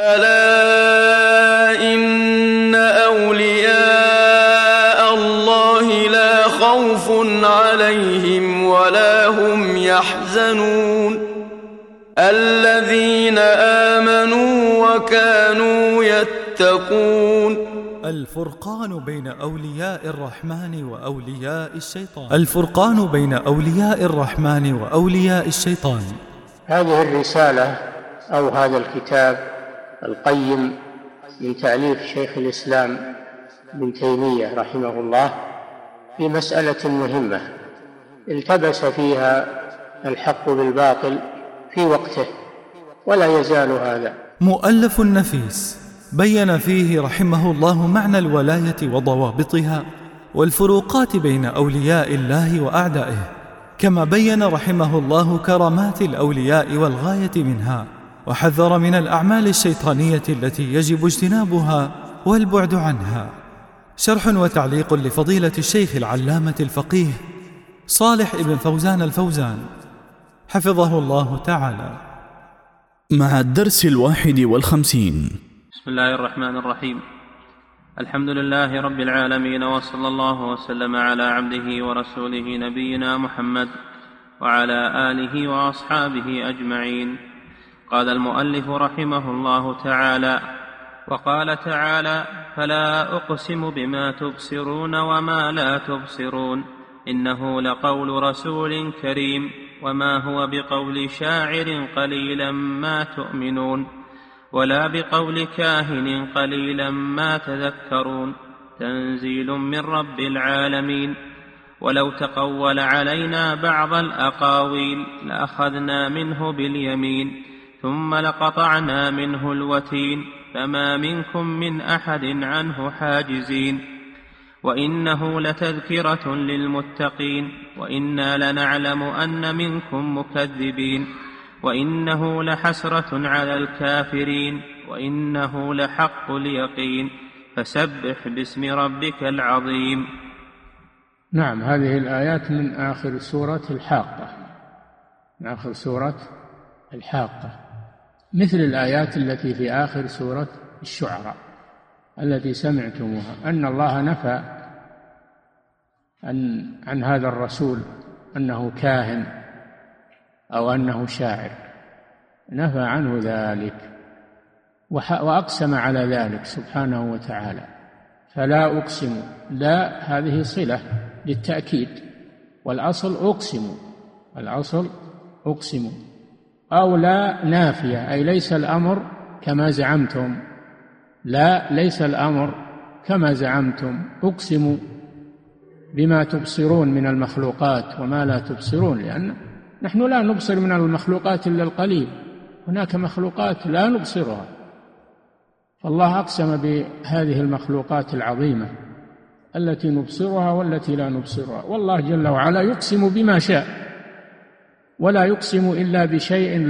ألا إن أولياء الله لا خوف عليهم ولا هم يحزنون الذين آمنوا وكانوا يتقون. الفرقان بين أولياء الرحمن وأولياء الشيطان. الفرقان بين أولياء الرحمن وأولياء الشيطان. هذه الرسالة أو هذا الكتاب القيم من تأليف شيخ الإسلام ابن تيمية رحمه الله في مسألة مهمة التبس فيها الحق بالباطل في وقته ولا يزال هذا. مؤلف نفيس بين فيه رحمه الله معنى الولاية وضوابطها والفروقات بين أولياء الله وأعدائه، كما بين رحمه الله كرامات الأولياء والغاية منها، وحذر من الأعمال الشيطانية التي يجب اجتنابها والبعد عنها. شرح وتعليق لفضيلة الشيخ العلامة الفقيه صالح ابن فوزان الفوزان حفظه الله تعالى. مع الدرس 51. بسم الله الرحمن الرحيم. الحمد لله رب العالمين، وصلى الله وسلم على عبده ورسوله نبينا محمد وعلى آله وأصحابه أجمعين. قال المؤلف رحمه الله تعالى: وقال تعالى: فلا أقسم بما تبصرون وما لا تبصرون إنه لقول رسول كريم وما هو بقول شاعر قليلا ما تؤمنون ولا بقول كاهن قليلا ما تذكرون تنزيل من رب العالمين. ولو تقول علينا بعض الأقاويل لأخذنا منه باليمين ثم لقطعنا منه الوتين فما منكم من أحد عنه حاجزين. وإنه لتذكرة للمتقين وإنا لنعلم أن منكم مكذبين وإنه لحسرة على الكافرين وإنه لحق اليقين فسبح باسم ربك العظيم. نعم، هذه الآيات من آخر سورة الحاقة، من آخر سورة الحاقة، مثل الآيات التي في آخر سورة الشعراء التي سمعتموها، أن الله نفى عن هذا الرسول أنه كاهن أو أنه شاعر، نفى عنه ذلك وأقسم على ذلك سبحانه وتعالى. فلا أقسم، لا هذه صلة للتأكيد، والأصل أقسم، الأصل أقسم، أو لا نافية، أي ليس الأمر كما زعمتم، لا ليس الأمر كما زعمتم. أقسم بما تبصرون من المخلوقات وما لا تبصرون، لأن نحن لا نبصر من المخلوقات إلا القليل، هناك مخلوقات لا نبصرها، فالله أقسم بهذه المخلوقات العظيمة التي نبصرها والتي لا نبصرها. والله جل وعلا يقسم بما شاء، ولا يقسم إلا بشيء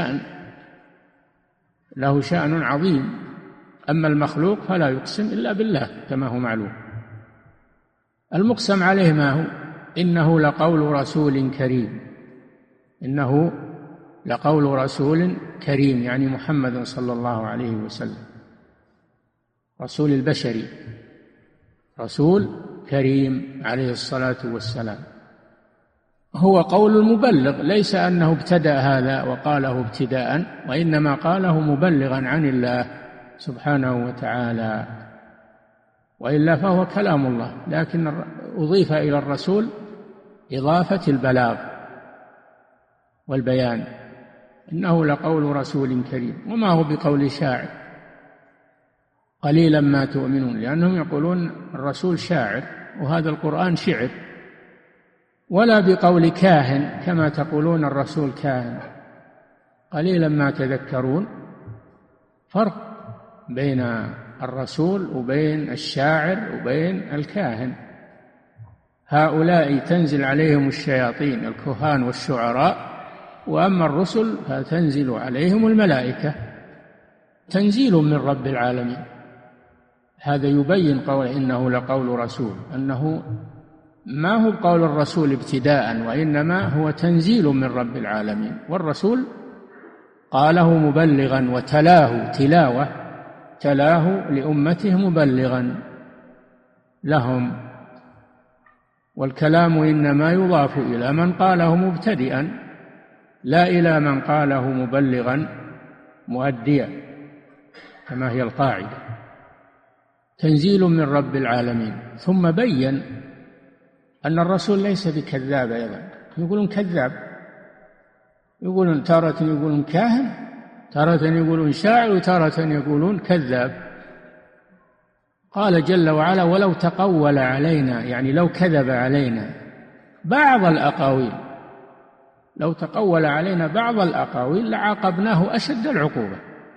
له شأن عظيم. أما المخلوق فلا يقسم إلا بالله كما هو معلوم. المقسم عليه ما هو؟ إنه لقول رسول كريم، إنه لقول رسول كريم، يعني محمد صلى الله عليه وسلم، رسول البشري، رسول كريم عليه الصلاة والسلام. هو قول المبلغ، ليس أنه ابتدأ هذا وقاله ابتداء، وإنما قاله مبلغا عن الله سبحانه وتعالى، وإلا فهو كلام الله، لكن أضيف إلى الرسول إضافة البلاغ والبيان. إنه لقول رسول كريم وما هو بقول شاعر قليلا ما تؤمنون، لأنهم يقولون الرسول شاعر وهذا القرآن شعر. ولا بقول كاهن كما تقولون الرسول كاهن قليلا ما تذكرون. فرق بين الرسول وبين الشاعر وبين الكاهن. هؤلاء تنزل عليهم الشياطين الكهان والشعراء، وأما الرسل فتنزل عليهم الملائكة، تنزيل من رب العالمين. هذا يبين قول إنه لقول رسول، أنه ما هو قول الرسول ابتداء، وإنما هو تنزيل من رب العالمين. والرسول قاله مبلغا وتلاه تلاوة، تلاه لأمته مبلغا لهم. والكلام إنما يضاف إلى من قاله مبتدئا لا إلى من قاله مبلغا مؤديا، كما هي القاعدة. تنزيل من رب العالمين. ثم بين أن الرسول ليس بكذاب أيضا. يقولون كذاب، يقولون تارة يقولون كاهن، تارة يقولون شاعر، وتارة يقولون كذاب. قال جل وعلا: ولو تقول علينا، يعني لو كذب علينا بعض الأقاويل، لو تقول علينا بعض الأقاويل لعاقبناه أشد العقوبة.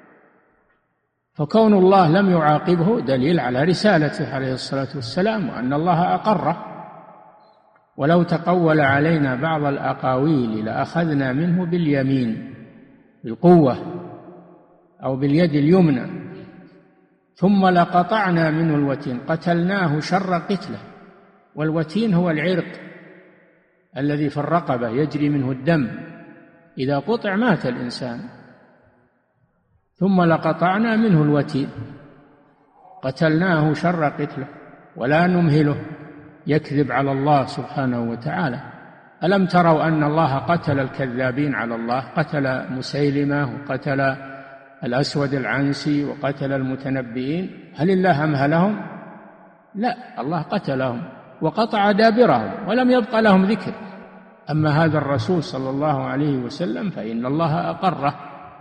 فكون الله لم يعاقبه دليل على رسالته عليه الصلاة والسلام، وأن الله أقره. ولو تقول علينا بعض الأقاويل لأخذنا منه باليمين، بالقوة أو باليد اليمنى، ثم لقطعنا منه الوتين، قتلناه شر قتله. والوتين هو العرق الذي في الرقبة يجري منه الدم، إذا قطع مات الإنسان. ثم لقطعنا منه الوتين قتلناه شر قتله ولا نمهله يكذب على الله سبحانه وتعالى. ألم تروا أن الله قتل الكذابين على الله؟ قتل مسيلمة، وقتل الأسود العنسي، وقتل المتنبئين. هل الله أمهلهم؟ لا، الله قتلهم وقطع دابرهم ولم يبق لهم ذكر. أما هذا الرسول صلى الله عليه وسلم فإن الله أقره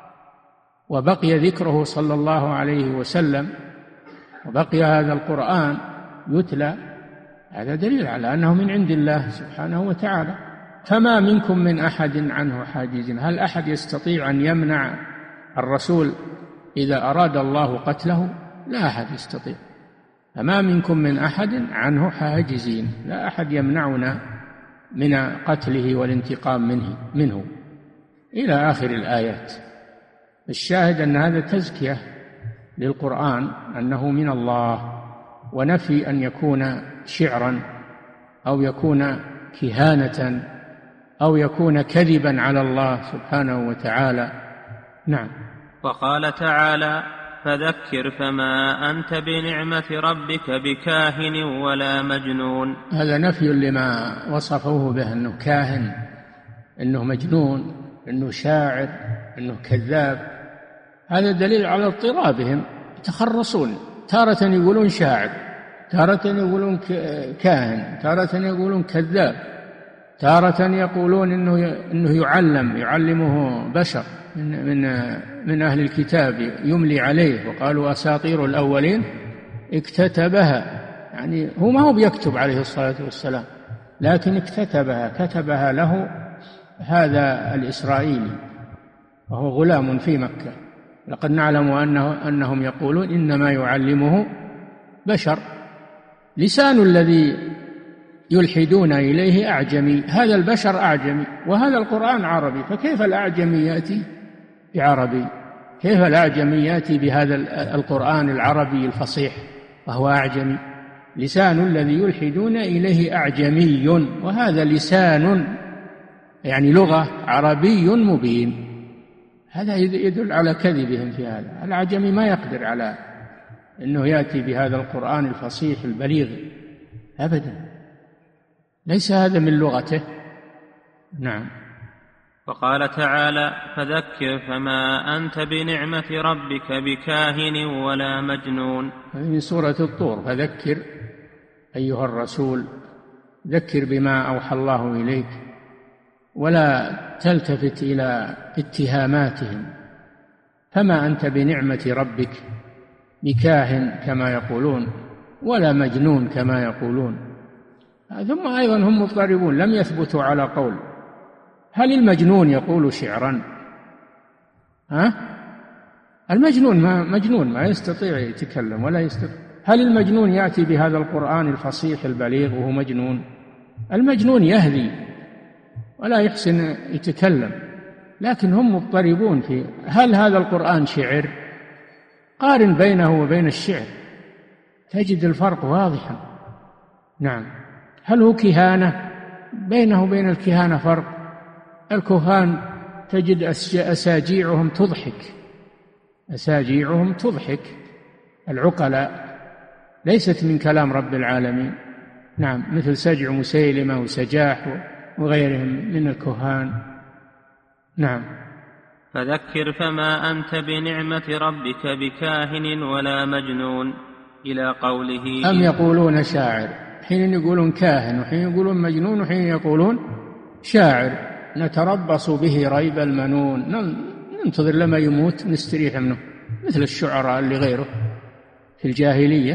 وبقي ذكره صلى الله عليه وسلم، وبقي هذا القرآن يتلى. هذا دليل على أنه من عند الله سبحانه وتعالى. فما منكم من أحد عنه حاجز. هل أحد يستطيع أن يمنع الرسول إذا أراد الله قتله؟ لا أحد يستطيع. فما منكم من أحد عنه حاجزين، لا أحد يمنعنا من قتله والانتقام منه إلى آخر الآيات. الشاهد أن هذا تزكية للقرآن أنه من الله، ونفي أن يكون شعرا أو يكون كهانة أو يكون كذبا على الله سبحانه وتعالى. نعم. وقال تعالى: فذكر فما أنت بنعمة ربك بكاهن ولا مجنون. هذا نفي لما وصفوه به، أنه كاهن، أنه مجنون، أنه شاعر، أنه كذاب. هذا دليل على اضطرابهم، يتخرصون، تارة يقولون شاعر، تارة يقولون كاهن، تارة يقولون كذاب، تارة يقولون إنه يعلمه بشر من أهل الكتاب يملي عليه، وقالوا أساطير الأولين اكتتبها. يعني هو ما هو بيكتب عليه الصلاة والسلام، لكن كتبها له هذا الإسرائيلي وهو غلام في مكة. لقد نعلم أنهم يقولون إنما يعلمه بشر. لسان الذي يلحدون إليه أعجمي، هذا البشر أعجمي وهذا القرآن عربي، فكيف الأعجمي يأتي بعربي؟ كيف الأعجمي يأتي بهذا القرآن العربي الفصيح وهو أعجمي؟ لسان الذي يلحدون إليه أعجمي، وهذا لسان يعني لغة عربي مبين. هذا يدل على كذبهم في هذا. الأعجمي ما يقدر على أنه يأتي بهذا القرآن الفصيح البليغ أبدا، ليس هذا من لغته. نعم. وقال تعالى: فذكر فما أنت بنعمة ربك بكاهن ولا مجنون. في سورة الطور: فذكر أيها الرسول، ذكر بما أوحى الله إليك، ولا تلتفت إلى اتهاماتهم. فما أنت بنعمة ربك بكاهن كما يقولون ولا مجنون كما يقولون. ثم أيضا هم مضطربون، لم يثبتوا على قول. هل المجنون يقول شعرا؟ المجنون ما يستطيع يتكلم ولا يستطيع. هل المجنون يأتي بهذا القرآن الفصيح البليغ وهو مجنون؟ المجنون يهذي ولا يحسن يتكلم. لكن هم مضطربون في هل هذا القرآن شعر؟ قارن بينه وبين الشعر تجد الفرق واضحا. نعم. هل هو كهانة؟ بينه وبين الكهانة فرق. الكهان تجد أساجيعهم تضحك، أساجيعهم تضحك العقلاء، ليست من كلام رب العالمين. نعم، مثل سجع مسيلمة وسجاح وغيرهم من الكهان. نعم. فذكر فما أنت بنعمة ربك بكاهن ولا مجنون، إلى قوله أم يقولون شاعر، حين يقولون كاهن وحين يقولون مجنون وحين يقولون شاعر. نتربص به ريب المنون، ننتظر لما يموت نستريح منه، مثل الشعراء اللي غيره في الجاهلية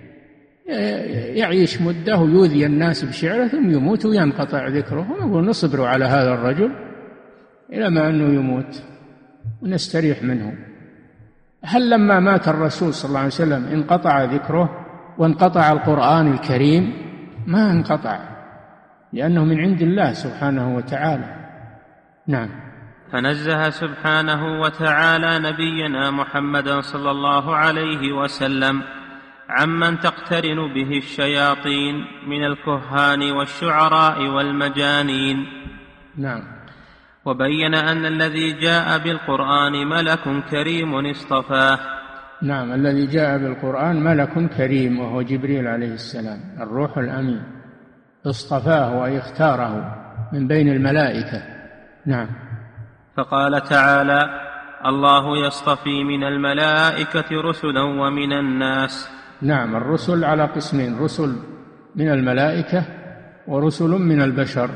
يعيش مدة ويؤذي الناس بشعره ثم يموت وينقطع ذكره، ونقول نصبر على هذا الرجل إلى ما أنه يموت ونستريح منه. هل لما مات الرسول صلى الله عليه وسلم انقطع ذكره وانقطع القرآن الكريم؟ ما انقطع، لأنه من عند الله سبحانه وتعالى. نعم. فنزه سبحانه وتعالى نبينا محمدا صلى الله عليه وسلم عمن تقترن به الشياطين من الكهان والشعراء والمجانين. نعم. وبين أن الذي جاء بالقرآن ملك كريم اصطفاه. نعم، الذي جاء بالقرآن ملك كريم وهو جبريل عليه السلام، الروح الأمين، اصطفاه واختاره من بين الملائكة. نعم. فقال تعالى: الله يصطفي من الملائكة رسلا ومن الناس. نعم، الرسل على قسمين، رسل من الملائكة ورسل من البشر.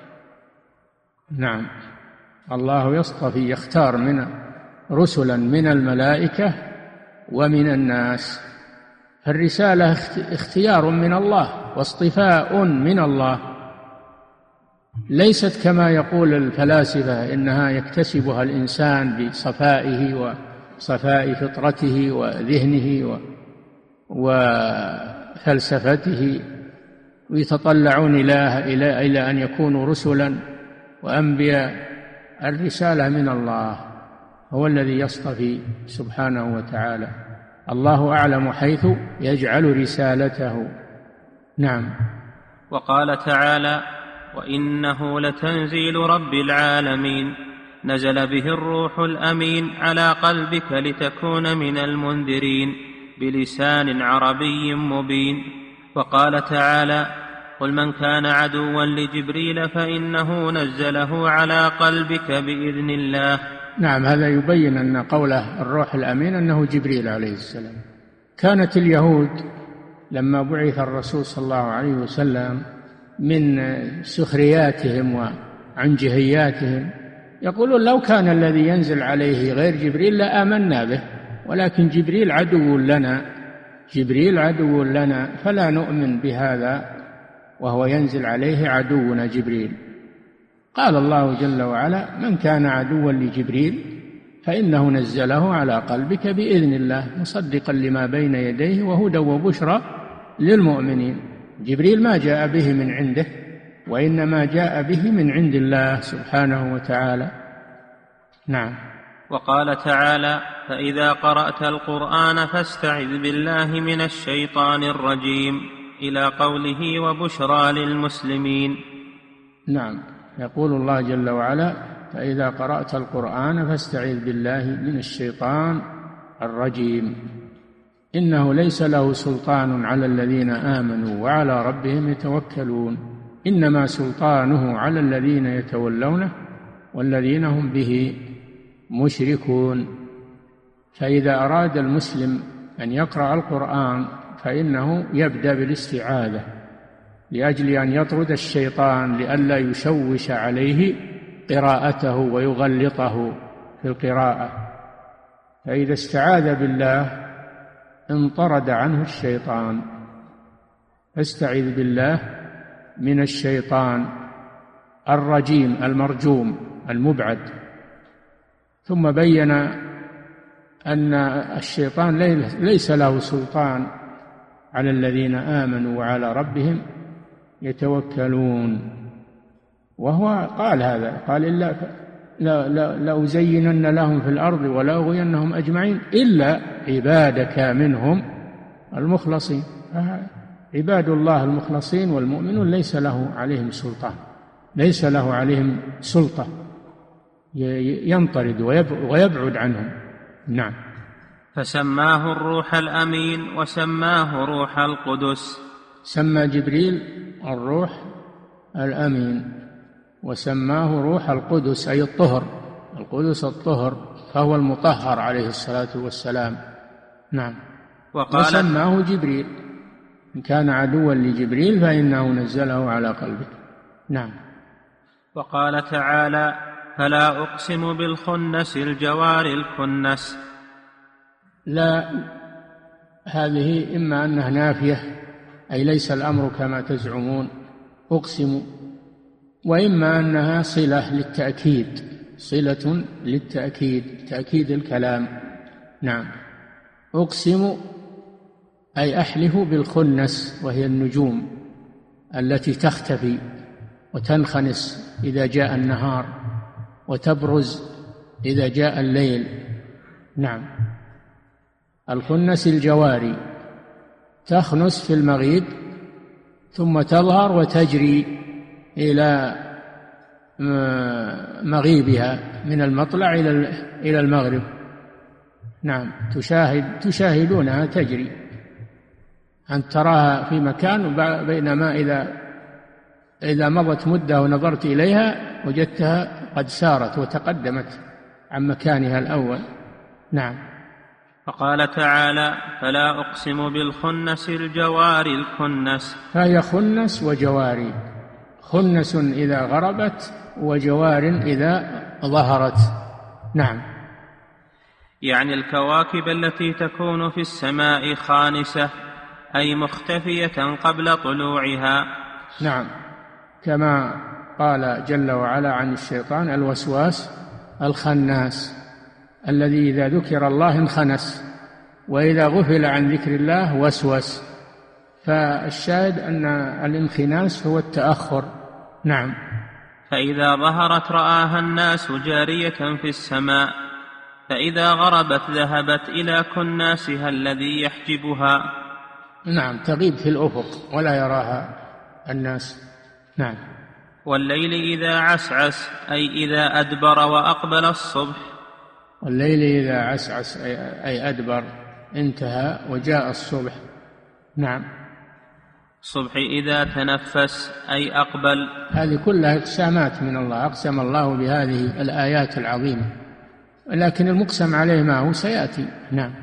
نعم، الله يصطفي يختار من رسلا من الملائكة ومن الناس. فالرسالة اختيار من الله واصطفاء من الله، ليست كما يقول الفلاسفة إنها يكتسبها الإنسان بصفائه وصفاء فطرته وذهنه وفلسفته، ويتطلعون إلى أن يكونوا رسلا وأنبياء. الرسالة من الله، هو الذي يصطفي سبحانه وتعالى. الله أعلم حيث يجعل رسالته. نعم. وقال تعالى: وإنه لتنزيل رب العالمين، نزل به الروح الأمين على قلبك لتكون من المنذرين بلسان عربي مبين. وقال تعالى: قل من كان عدوا لجبريل فإنه نزله على قلبك بإذن الله. نعم، هذا يبين أن قوله الروح الأمين أنه جبريل عليه السلام. كانت اليهود لما بعث الرسول صلى الله عليه وسلم من سخرياتهم وعنجهياتهم يقولون لو كان الذي ينزل عليه غير جبريل لآمنا به، ولكن جبريل عدو لنا فلا نؤمن بهذا وهو ينزل عليه عدونا جبريل. قال الله جل وعلا: من كان عدوا لجبريل فإنه نزله على قلبك بإذن الله مصدقا لما بين يديه وهدى وبشرى للمؤمنين. جبريل ما جاء به من عنده، وإنما جاء به من عند الله سبحانه وتعالى. نعم. وقال تعالى: فإذا قرأت القرآن فاستعذ بالله من الشيطان الرجيم، إلى قوله: وبشرى للمسلمين. نعم، يقول الله جل وعلا: فإذا قرأت القرآن فاستعذ بالله من الشيطان الرجيم، إنه ليس له سلطان على الذين آمنوا وعلى ربهم يتوكلون، إنما سلطانه على الذين يتولونه والذين هم به مشركون. فإذا أراد المسلم أن يقرأ القرآن فإنه يبدأ بالاستعاذة لأجل أن يطرد الشيطان لئلا يشوش عليه قراءته ويغلطه في القراءة. فإذا استعاذ بالله انطرد عنه الشيطان. فاستعذ بالله من الشيطان الرجيم المرجوم المبعد. ثم بين أن الشيطان ليس له سلطان على الذين آمنوا وعلى ربهم يتوكلون. وهو قال هذا، قال: إلا لأزينن لهم في الأرض ولأغوينهم أجمعين إلا عبادك منهم المخلصين. عباد الله المخلصين والمؤمنون ليس له عليهم سلطان، ليس له عليهم سلطة. ينطرد ويبعد عنهم. نعم. فسماه الروح الأمين وسماه روح القدس. سمى جبريل الروح الأمين وسماه روح القدس، أي الطهر، القدس الطهر، فهو المطهر عليه الصلاة والسلام. نعم. وسماه جبريل، إن كان عدوا لجبريل فإنه نزله على قلبك. نعم. وقال تعالى: فلا أقسم بالخنس الجوار الكنس. لا، هذه إما أنها نافية أي ليس الأمر كما تزعمون أقسم، وإما أنها صلة للتأكيد، صلة للتأكيد، تأكيد الكلام. نعم. أقسم أي أحلف بالخنس، وهي النجوم التي تختفي وتنخنس إذا جاء النهار وتبرز إذا جاء الليل. نعم. الخنس الجواري، تخنس في المغيب ثم تظهر وتجري إلى مغيبها من المطلع إلى المغرب. نعم. تشاهدونها تجري، أن تراها في مكان، بينما إذا مضت مدة ونظرت إليها وجدتها قد سارت وتقدمت عن مكانها الأول. نعم. فقال تعالى: فلا أقسم بالخنس الجوار الكنس. فهي خنس وجواري، خنس إذا غربت وجوار إذا ظهرت. نعم. يعني الكواكب التي تكون في السماء خانسة، أي مختفية قبل طلوعها. نعم. كما قال جل وعلا عن الشيطان: الوسواس الخناس الذي إذا ذكر الله انخنس وإذا غفل عن ذكر الله وسوس. فالشاهد أن الانخناس هو التأخر. نعم. فإذا ظهرت رآها الناس جارية في السماء، فإذا غربت ذهبت إلى كناسها الذي يحجبها. نعم. تغيب في الأفق ولا يراها الناس. نعم. والليل إذا عسعس، أي إذا أدبر وأقبل الصبح. والليل إذا عسعس أي أدبر، انتهى وجاء الصبح. نعم. الصبح إذا تنفس، أي أقبل. هذه كلها اقسامات من الله، أقسم الله بهذه الآيات العظيمة، لكن المقسم عليه ما هو سيأتي. نعم.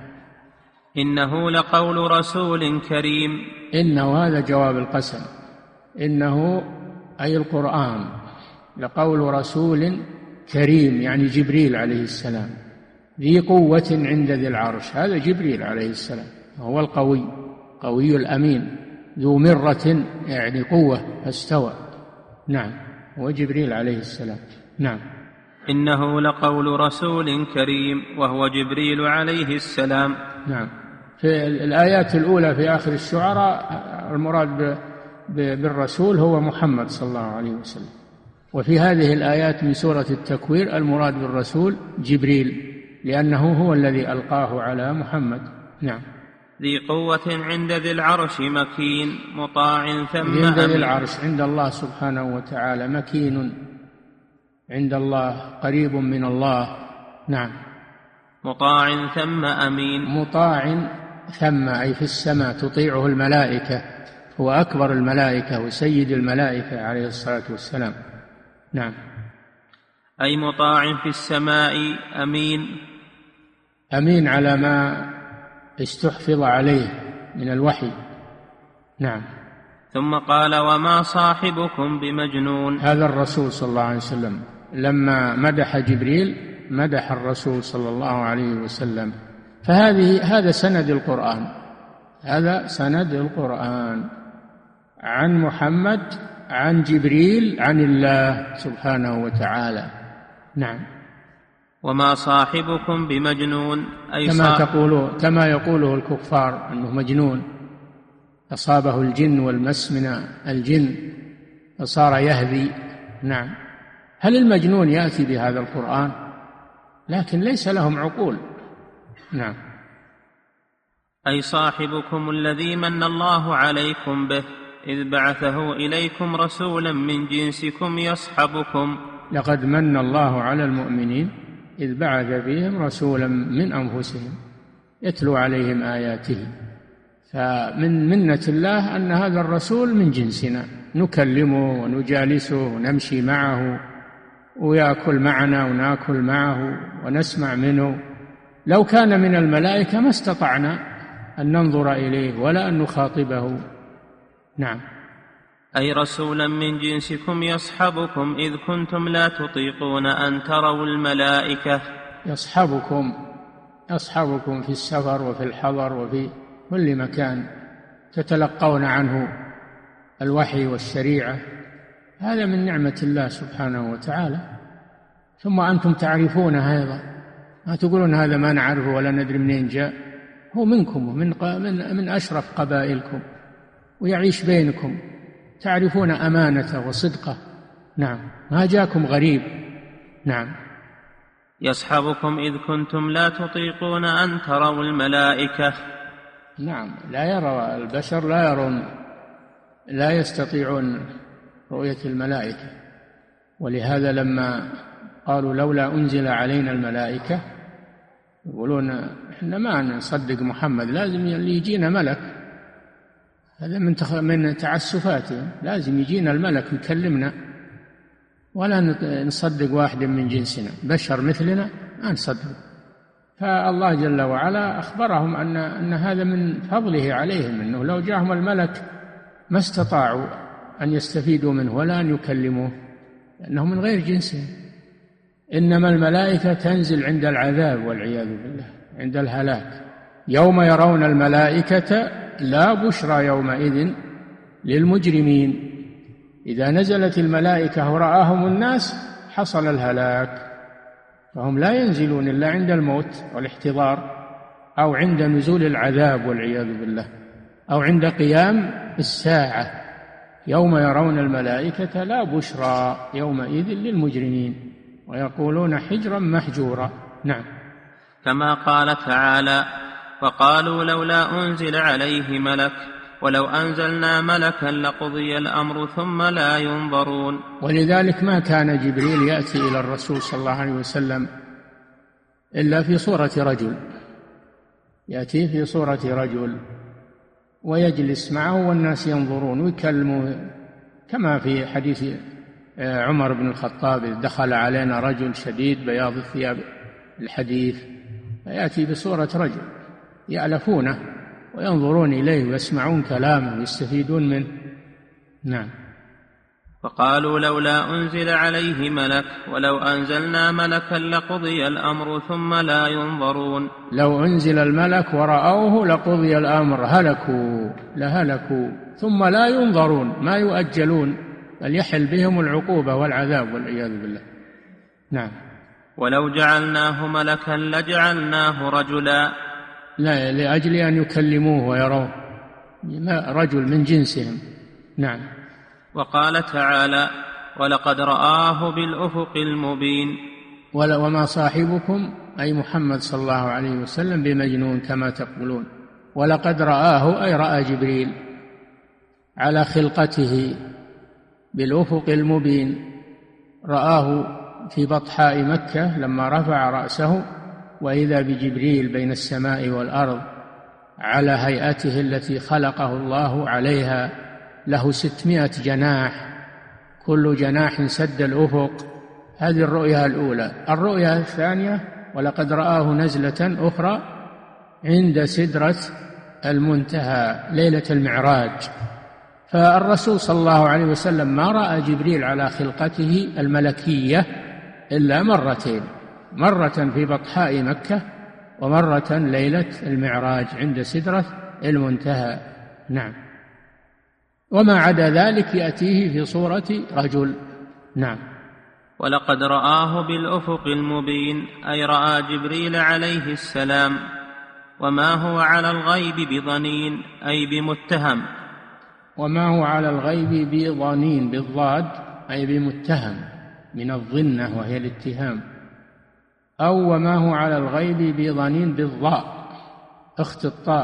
إنه لقول رسول كريم. إنه هذا جواب القسم، إنه أي القرآن لقول رسول كريم، يعني جبريل عليه السلام، ذي قوة عند ذي العرش. هذا جبريل عليه السلام، هو القوي، قوي الأمين، ذو مرة يعني قوة فاستوى. نعم. هو جبريل عليه السلام. نعم. إنه لقول رسول كريم، وهو جبريل عليه السلام. نعم. في الآيات الأولى في آخر الشعراء المراد بالرسول هو محمد صلى الله عليه وسلم، وفي هذه الآيات من سورة التكوير المراد بالرسول جبريل، لأنه هو الذي ألقاه على محمد. نعم. ذي قوة عند ذي العرش مكين، مطاع ثم أمين. عند ذي العرش عند الله سبحانه وتعالى، مكين عند الله، قريب من الله. نعم. مطاع ثم أمين. مطاع ثم أي في السماء، تطيعه الملائكة، هو أكبر الملائكة وسيد الملائكة عليه الصلاة والسلام. نعم. أي مطاع في السماء أمين. أمين على ما استحفظ عليه من الوحي. نعم. ثم قال: وما صاحبكم بمجنون. هذا الرسول صلى الله عليه وسلم لما مدح جبريل مدح الرسول صلى الله عليه وسلم. هذا سند القرآن، هذا سند القرآن عن محمد عن جبريل عن الله سبحانه وتعالى. نعم. وما صاحبكم بمجنون، أي كما يقوله الكفار أنه مجنون، أصابه الجن والمس من الجن فصار يهذي. نعم. هل المجنون يأتي بهذا القرآن؟ لكن ليس لهم عقول. نعم. أي صاحبكم الذي من الله عليكم به، إذ بعثه إليكم رسولا من جنسكم يصحبكم. لقد من الله على المؤمنين إذ بعث فيهم رسولا من أنفسهم يتلو عليهم آياته. فمن منة الله أن هذا الرسول من جنسنا، نكلمه ونجالسه ونمشي معه ويأكل معنا ونأكل معه ونسمع منه. لو كان من الملائكة ما استطعنا أن ننظر إليه ولا أن نخاطبه. نعم. أي رسولا من جنسكم يصحبكم إذ كنتم لا تطيقون أن تروا الملائكة. يصحبكم في السفر وفي الحضر وفي كل مكان تتلقون عنه الوحي والشريعة. هذا من نعمة الله سبحانه وتعالى. ثم أنتم تعرفون هذا، ما تقولون هذا ما نعرفه ولا ندري منين جاء. هو منكم ومن أشرف قبائلكم ويعيش بينكم، تعرفون أمانته وصدقه. نعم، ما جاكم غريب. نعم. يصحبكم إذ كنتم لا تطيقون أن تروا الملائكة. نعم، لا يرى البشر، لا يستطيعون رؤية الملائكة. ولهذا لما قالوا لولا أنزل علينا الملائكة، يقولون إحنا ما نصدق محمد، لازم اللي يجينا ملك. هذا من تعسفاتهم، لازم يجينا الملك يكلمنا، ولا نصدق واحد من جنسنا، بشر مثلنا ما نصدق. فالله جل وعلا أخبرهم أن هذا من فضله عليهم، أنه لو جاءهم الملك ما استطاعوا أن يستفيدوا منه ولا أن يكلموه، لأنه من غير جنسهم. إنما الملائكة تنزل عند العذاب والعياذ بالله، عند الهلاك. يوم يرون الملائكة لا بشرى يومئذ للمجرمين. إذا نزلت الملائكة ورآهم الناس حصل الهلاك، فهم لا ينزلون إلا عند الموت والاحتضار، أو عند نزول العذاب والعياذ بالله، أو عند قيام الساعة. يوم يرون الملائكة لا بشرى يومئذ للمجرمين ويقولون حجرا محجورا. نعم. كما قال تعالى: وقالوا لولا أنزل عليه ملك ولو أنزلنا ملكا لقضي الأمر ثم لا ينظرون. ولذلك ما كان جبريل يأتي إلى الرسول صلى الله عليه وسلم إلا في صورة رجل، يأتي في صورة رجل ويجلس معه والناس ينظرون ويكلموه، كما في حديث عمر بن الخطاب: دخل علينا رجل شديد بياض الثياب، الحديث. فيأتي بصورة رجل يألفونه وينظرون إليه ويسمعون كلامه ويستفيدون منه. نعم. وقالوا لولا أنزل عليه ملك ولو أنزلنا ملكا لقضي الأمر ثم لا ينظرون. لو أنزل الملك ورأوه لقضي الأمر، لهلكوا ثم لا ينظرون، ما يؤجلون، بل يحل بهم العقوبة والعذاب والعياذ بالله. نعم. ولو جعلناه ملكا لجعلناه رجلا. لا، لأجل أن يكلموه ويروه، رجل من جنسهم. نعم. وقال تعالى: ولقد رآه بالأفق المبين. وما صاحبكم أي محمد صلى الله عليه وسلم بمجنون كما تقولون. ولقد رآه أي رأى جبريل على خلقته بالأفق المبين، رآه في بطحاء مكة لما رفع رأسه وإذا بجبريل بين السماء والأرض على هيئته التي خلقه الله عليها، له 600 جناح، كل جناح سد الأفق. هذه الرؤيا الأولى. الرؤيا الثانية: ولقد رآه نزلة أخرى عند سدرة المنتهى ليلة المعراج. فالرسول صلى الله عليه وسلم ما رأى جبريل على خلقته الملكية إلا مرتين، مرة في بطحاء مكة ومرة ليلة المعراج عند سدرة المنتهى. نعم. وما عدا ذلك يأتيه في صورة رجل. نعم. ولقد رآه بالأفق المبين أي رأى جبريل عليه السلام. وما هو على الغيب بضنين أي بمتهم. وما هو على الغيب بضنين بالضاد أي بمتهم، من الظنة وهي الاتهام. أو وما هو على الغيب بضنين بالضاء أخت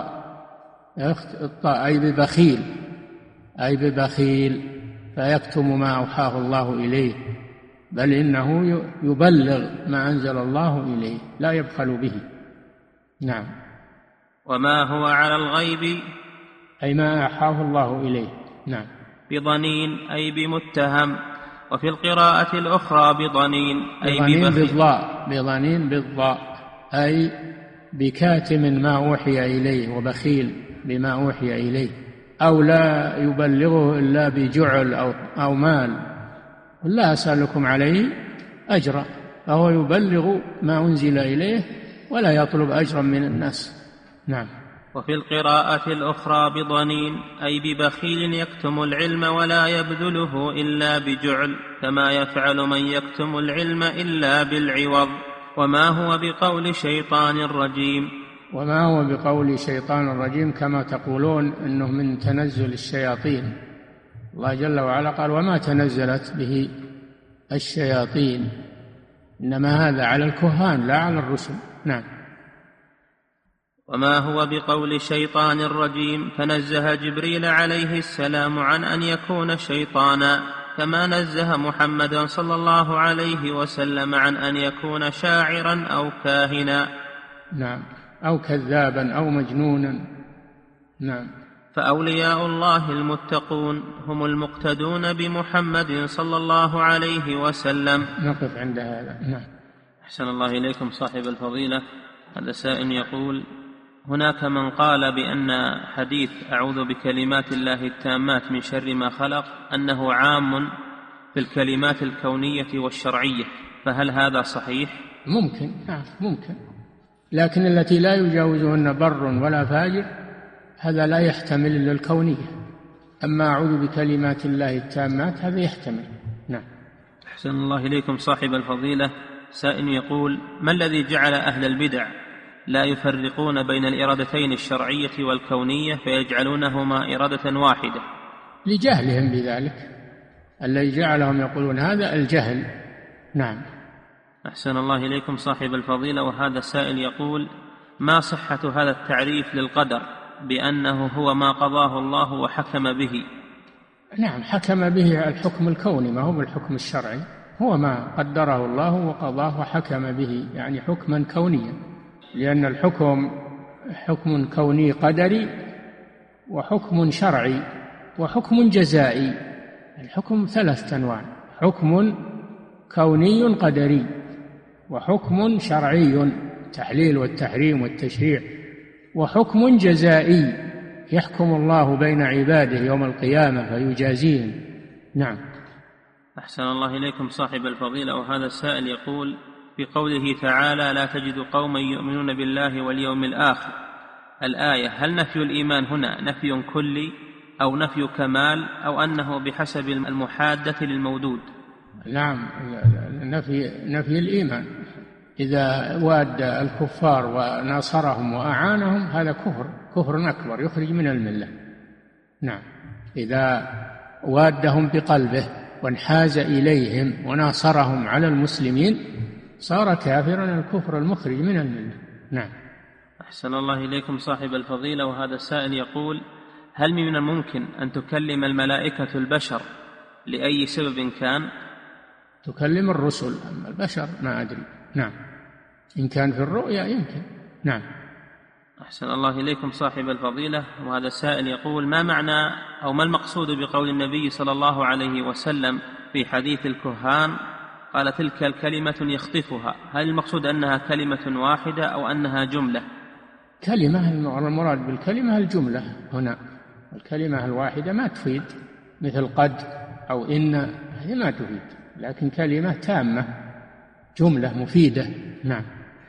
الطاء أي ببخيل فيكتم ما أوحاه الله إليه بل إنه يبلغ ما أنزل الله إليه، لا يبخل به. نعم. وما هو على الغيب أي ما أحاه الله إليه. نعم. بضنين أي بمتهم. وفي القراءة الأخرى بضنين أي بضنين بالضاء أي بكاتم ما أوحي إليه وبخيل بما أوحي إليه، أو لا يبلغه إلا بجعل أو مال، لا أسألكم عليه أجرا، فهو يبلغ ما أنزل إليه ولا يطلب أجرا من الناس. نعم. وفي القراءة الأخرى بضنين أي ببخيل يكتم العلم ولا يبذله إلا بجعل، كما يفعل من يكتم العلم إلا بالعوض. وما هو بقول شيطان رجيم. وما هو بقول شيطان الرجيم كما تقولون إنه من تنزل الشياطين. الله جل وعلا قال وما تنزلت به الشياطين، إنما هذا على الكهان لا على الرسل. نعم. وما هو بقول شيطان الرجيم، فنزه جبريل عليه السلام عن أن يكون شيطانا، كما نزه محمدا صلى الله عليه وسلم عن أن يكون شاعرا أو كاهنا. نعم. أو كذابا أو مجنونا. نعم. فأولياء الله المتقون هم المقتدون بمحمد صلى الله عليه وسلم. نقف عند هذا. نعم. أحسن الله إليكم صاحب الفضيلة. هذا سائل يقول: هناك من قال بأن حديث أعوذ بكلمات الله التامات من شر ما خلق أنه عام في الكلمات الكونية والشرعية، فهل هذا صحيح؟ ممكن. نعم ممكن، لكن التي لا يجاوزهن بر ولا فاجر هذا لا يحتمل إلا الكونية، أما أعوذ بكلمات الله التامات هذا يحتمل. نعم. أحسن الله إليكم صاحب الفضيلة. سائل يقول: ما الذي جعل أهل البدع لا يفرقون بين الإرادتين الشرعية والكونية فيجعلونهما إرادة واحدة؟ لجهلهم بذلك، الذي جعلهم يقولون هذا الجهل. نعم. أحسن الله إليكم صاحب الفضيلة. وهذا سائل يقول: ما صحة هذا التعريف للقدر بأنه هو ما قضاه الله وحكم به؟ نعم، حكم به الحكم الكوني، ما هو بالحكم الشرعي، هو ما قدره الله وقضاه وحكم به، يعني حكما كونيا، لأن الحكم حكم كوني قدري وحكم شرعي وحكم جزائي. الحكم 3 أنواع: حكم كوني قدري، وحكم شرعي التحليل والتحريم والتشريع، وحكم جزائي يحكم الله بين عباده يوم القيامة فيجازيهم. نعم. أحسن الله إليكم صاحب الفضيلة. وهذا السائل يقول: في قوله تعالى لا تجد قوما يؤمنون بالله واليوم الآخر، الآية هل نفي الإيمان هنا نفي كلي أو نفي كمال أو أنه بحسب المحادة للمودود؟ نعم، نفي الإيمان. إذا واد الكفار وناصرهم وأعانهم هذا كفر أكبر يخرج من الملة. نعم. إذا وادهم بقلبه وانحاز إليهم وناصرهم على المسلمين صار كافرا، الكفر المخرج من الملة. نعم. أحسن الله إليكم صاحب الفضيلة. وهذا السائل يقول: هل من الممكن أن تكلم الملائكة البشر لأي سبب كان؟ تكلم الرسل، أما البشر ما أدري. نعم، إن كان في الرؤيا يمكن. نعم. أحسن الله إليكم صاحب الفضيلة. وهذا السائل يقول: ما معنى أو ما المقصود بقول النبي صلى الله عليه وسلم في حديث الكهان قال تلك الكلمة يخطفها؟ هل المقصود أنها كلمة واحدة أو أنها جملة؟ كلمة، المراد بالكلمة الجملة هنا، الكلمة الواحدة ما تفيد، مثل قد أو إن، هذه ما تفيد، لكن كلمة تامة جملة مفيدة. نعم.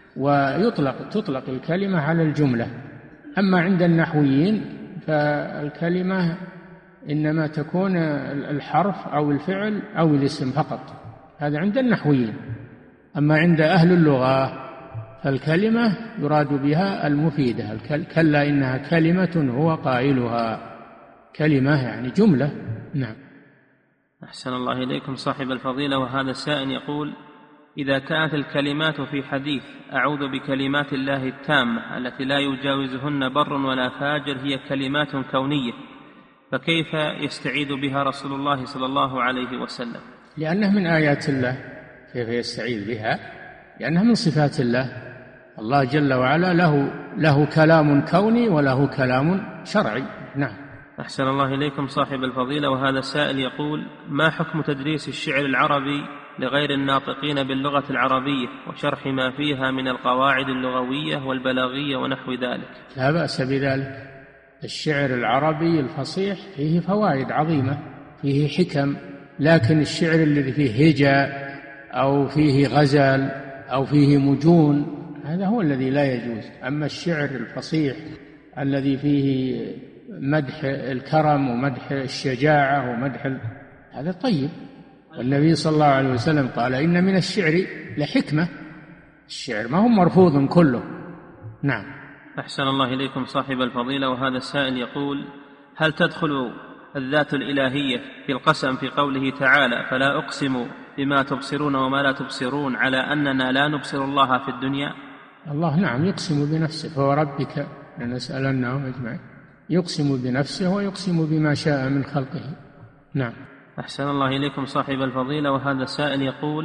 وتطلق الكلمة على الجملة. أما عند النحويين فالكلمة إنما تكون الحرف أو الفعل أو الاسم فقط، هذا عند النحويين. أما عند أهل اللغة فالكلمة يراد بها المفيدة، كلا إنها كلمة هو قائلها، كلمة يعني جملة. نعم. أحسن الله إليكم صاحب الفضيلة. وهذا السائل يقول: إذا كانت الكلمات في حديث أعوذ بكلمات الله التامة التي لا يجاوزهن بر ولا فاجر هي كلمات كونية، فكيف يستعيذ بها رسول الله صلى الله عليه وسلم؟ لأنه من آيات الله، كيف يستعيذ بها؟ لأنها من صفات الله. الله جل وعلا له كلام كوني وله كلام شرعي. نعم. أحسن الله إليكم صاحب الفضيلة، وهذا السائل يقول: ما حكم تدريس الشعر العربي لغير الناطقين باللغة العربية وشرح ما فيها من القواعد اللغوية والبلاغية ونحو ذلك؟ لا بأس بذلك. الشعر العربي الفصيح فيه فوائد عظيمة، فيه حكم، لكن الشعر الذي فيه هجاء أو فيه غزل أو فيه مجون هذا هو الذي لا يجوز. أما الشعر الفصيح الذي فيه مدح الكرم ومدح الشجاعة ومدح هذا طيب. والنبي صلى الله عليه وسلم قال: إن من الشعر لحكمة. الشعر ما هو مرفوض كله. نعم. أحسن الله إليكم صاحب الفضيلة، وهذا السائل يقول: هل تدخل الذات الإلهية في القسم في قوله تعالى: فلا أقسم بما تبصرون وما لا تبصرون، على أننا لا نبصر الله في الدنيا؟ الله نعم يقسم بنفسه، فوربك لنسألنهم أجمعين. يقسم بنفسه ويقسم بما شاء من خلقه. نعم. أحسن الله إليكم صاحب الفضيلة، وهذا السائل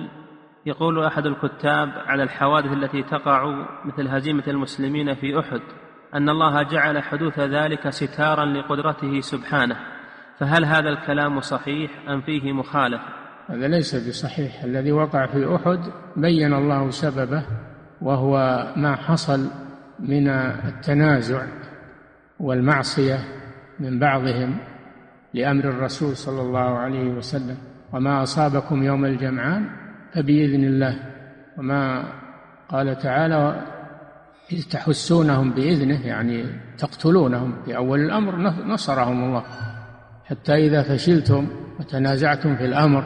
يقول أحد الكتاب على الحوادث التي تقع مثل هزيمة المسلمين في أحد أن الله جعل حدوث ذلك ستارا لقدرته سبحانه، فهل هذا الكلام صحيح أم فيه مخالفة؟ هذا ليس بصحيح. الذي وقع في أحد بين الله سببه، وهو ما حصل من التنازع والمعصية من بعضهم لأمر الرسول صلى الله عليه وسلم. وما أصابكم يوم الجمعان فبإذن الله، وما قال تعالى: إذ تحسونهم بإذنه، يعني تقتلونهم في أول الأمر نصرهم الله، حتى إذا فشلتم وتنازعتم في الأمر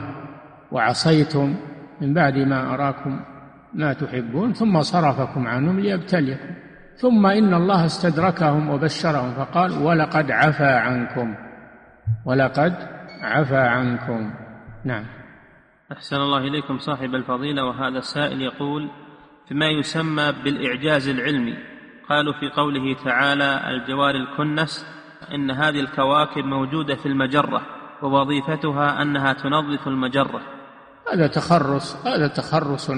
وعصيتم من بعد ما أراكم ما تحبون ثم صرفكم عنهم ليبتليكم، ثم إن الله استدركهم وبشرهم فقال: ولقد عفا عنكم، ولقد عفا عنكم. نعم. أحسن الله إليكم صاحب الفضيلة، وهذا السائل يقول: فيما يسمى بالإعجاز العلمي قالوا في قوله تعالى: الجوار الكنس، إن هذه الكواكب موجودة في المجرة ووظيفتها أنها تنظف المجرة. هذا تخرص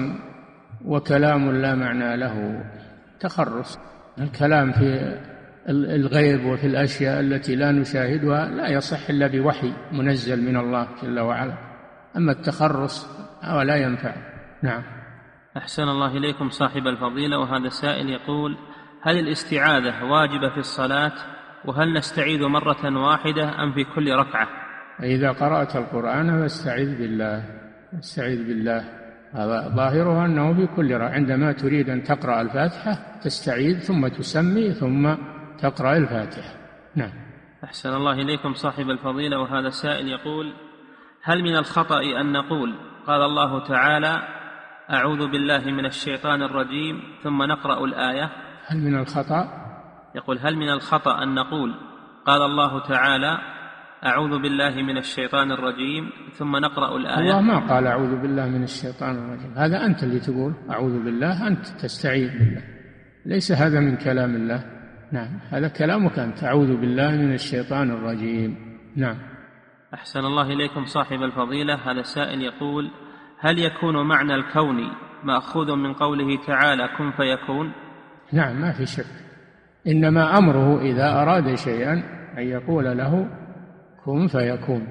وكلام لا معنى له. تخرص الكلام في الغيب وفي الأشياء التي لا نشاهدها لا يصح إلا بوحي منزل من الله جل وعلا. أما التخرص لا ينفع. نعم. أحسن الله إليكم صاحب الفضيلة، وهذا السائل يقول: هل الاستعاذة واجبة في الصلاة؟ وهل نستعيذ مرة واحدة أم في كل ركعة؟ إذا قرأت القرآن فاستعذ بالله، استعذ بالله. هذا ظاهره أنه في كل ركعة. عندما تريد أن تقرأ الفاتحة تستعيذ ثم تسمي ثم تقرأ الفاتحة. نعم. أحسن الله إليكم صاحب الفضيلة، وهذا السائل يقول: هل من الخطأ أن نقول قال الله تعالى: أعوذ بالله من الشيطان الرجيم، ثم نقرأ الآية؟ هل من الخطأ؟ يقول: هل من الخطأ أن نقول قال الله تعالى: أعوذ بالله من الشيطان الرجيم، ثم نقرأ الآية؟ الله ما قال أعوذ بالله من الشيطان الرجيم، هذا أنت اللي تقول أعوذ بالله، أنت تستعيذ بالله، ليس هذا من كلام الله. نعم، هذا كلامك أنت، أعوذ بالله من الشيطان الرجيم. نعم. أحسن الله إليكم صاحب الفضيلة، هذا السائل يقول: هل يكون معنى الكون مأخوذ من قوله تعالى: كن فيكون؟ نعم، ما في شك. إنما أمره إذا أراد شيئا أن يقول له كن فيكون،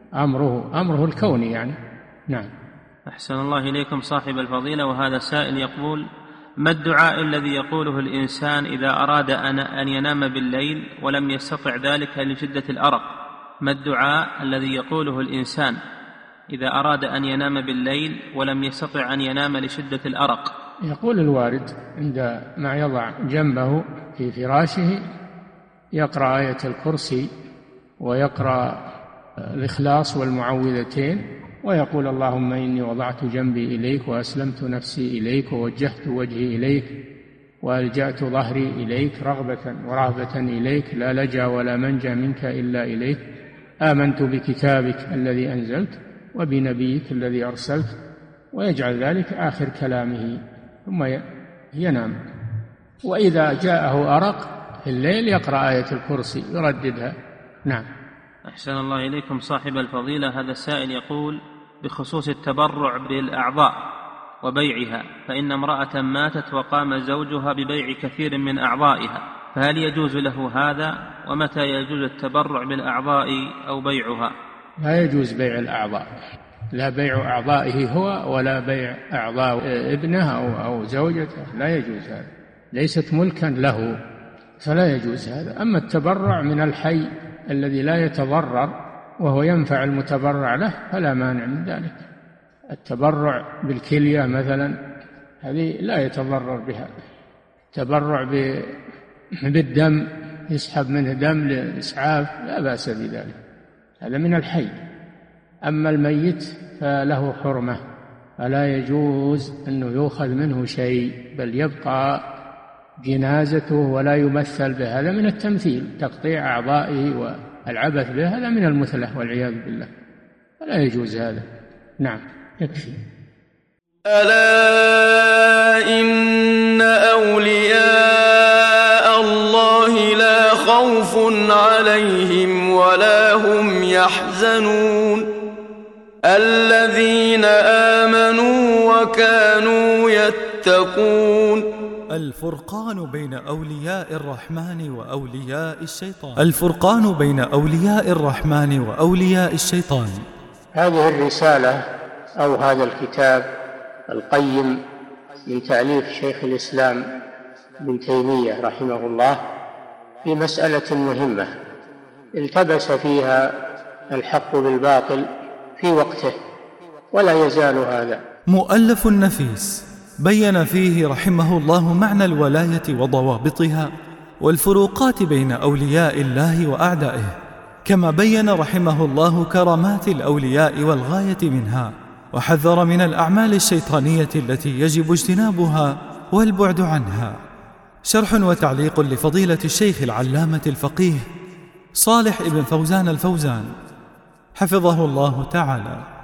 أمره الكوني يعني. نعم. أحسن الله إليكم صاحب الفضيلة، وهذا السائل يقول: ما الدعاء الذي يقوله الإنسان إذا أراد أن ينام بالليل ولم يستطع ذلك لشدة الأرق؟ ما الدعاء الذي يقوله الإنسان إذا أراد أن ينام بالليل ولم يستطع أن ينام لشدة الأرق؟ يقول الوارد عندما يضع جنبه في فراشه يقرأ آية الكرسي ويقرأ الإخلاص والمعوذتين ويقول: اللهم إني وضعت جنبي إليك وأسلمت نفسي إليك ووجهت وجهي إليك وألجأت ظهري إليك رغبة ورهبة إليك، لا لجأ ولا منجى منك إلا إليك، آمنت بكتابك الذي أنزلت وبنبيك الذي أرسلت، ويجعل ذلك آخر كلامه ثم ينام. وإذا جاءه أرق في الليل يقرأ آية الكرسي يرددها. نعم. أحسن الله إليكم صاحب الفضيلة، هذا السائل يقول: بخصوص التبرع بالأعضاء وبيعها، فإن امرأة ماتت وقام زوجها ببيع كثير من أعضائها، فهل يجوز له هذا؟ ومتى يجوز التبرع بالأعضاء أو بيعها؟ لا يجوز بيع الأعضاء، لا بيع أعضائه هو ولا بيع أعضاء ابنه أو زوجته، لا يجوز هذا، ليست ملكا له، فلا يجوز هذا. أما التبرع من الحي الذي لا يتضرر وهو ينفع المتبرع له فلا مانع من ذلك. التبرع بالكلية مثلا هذه لا يتضرر بها. التبرع بالدم، يسحب منه دم لإسعاف، لا بأس بذلك، هذا من الحي. أما الميت فله حرمة، فلا يجوز أنه يؤخذ منه شيء، بل يبقى جنازته ولا يمثل به، هذا من التمثيل، تقطيع أعضائه والعبث به، هذا من المثلة والعياذ بالله، فلا يجوز هذا. نعم، يكفي. ألا إن أولياء الله لا خوف عليهم ولا هم يحزنون الذين آمنوا وكانوا يتقون. الفرقان بين أولياء الرحمن وأولياء الشيطان. الفرقان بين أولياء الرحمن وأولياء الشيطان. هذه الرسالة أو هذا الكتاب القيم من تأليف شيخ الإسلام ابن تيمية رحمه الله في مسألة مهمة التبس فيها الحق بالباطل في وقته، ولا يزال هذا. مؤلف نفيس بين فيه رحمه الله معنى الولاية وضوابطها والفروقات بين أولياء الله وأعدائه، كما بين رحمه الله كرامات الأولياء والغاية منها، وحذر من الأعمال الشيطانية التي يجب اجتنابها والبعد عنها. شرح وتعليق لفضيلة الشيخ العلامة الفقيه صالح ابن فوزان الفوزان حفظه الله تعالى.